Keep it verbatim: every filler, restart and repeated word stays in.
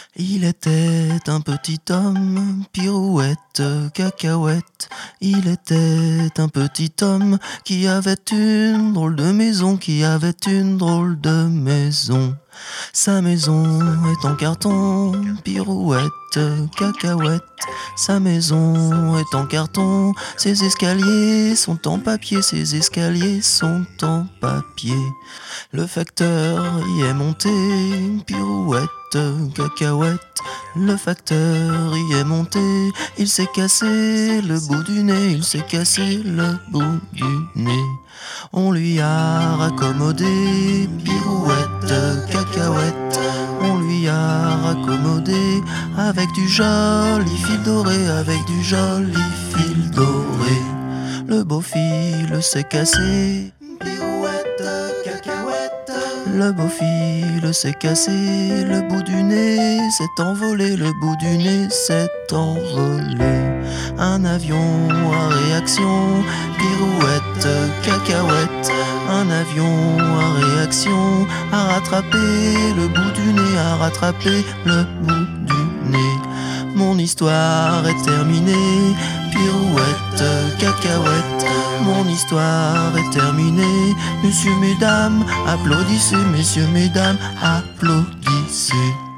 Il était un petit homme, pirouette, cacahuète. Il était un petit homme qui avait une drôle de maison, qui avait une drôle de maison. Sa maison est en carton, pirouette, cacahuète. Sa maison est en carton, ses escaliers sont en papier, ses escaliers sont en papier. Le facteur y est monté, pirouette, cacahuète. Le facteur y est monté, il s'est cassé le bout du nez, il s'est cassé le bout du nez. On lui a raccommodé, pirouette, cacahuète. On lui a raccommodé avec du joli fil doré, avec du joli fil doré. Le beau fil s'est cassé, pirouette, cacahuète. Le beau fil s'est cassé, le bout du nez s'est envolé, le bout du nez s'est envolé. Un avion à réaction, pirouette, cacahuète. Un avion à réaction a rattrapé le bout du nez, a rattrapé le bout du nez. Mon histoire est terminée, pirouette, cacahuète. Mon histoire est terminée. Messieurs, mesdames, applaudissez, messieurs, mesdames, applaudissez.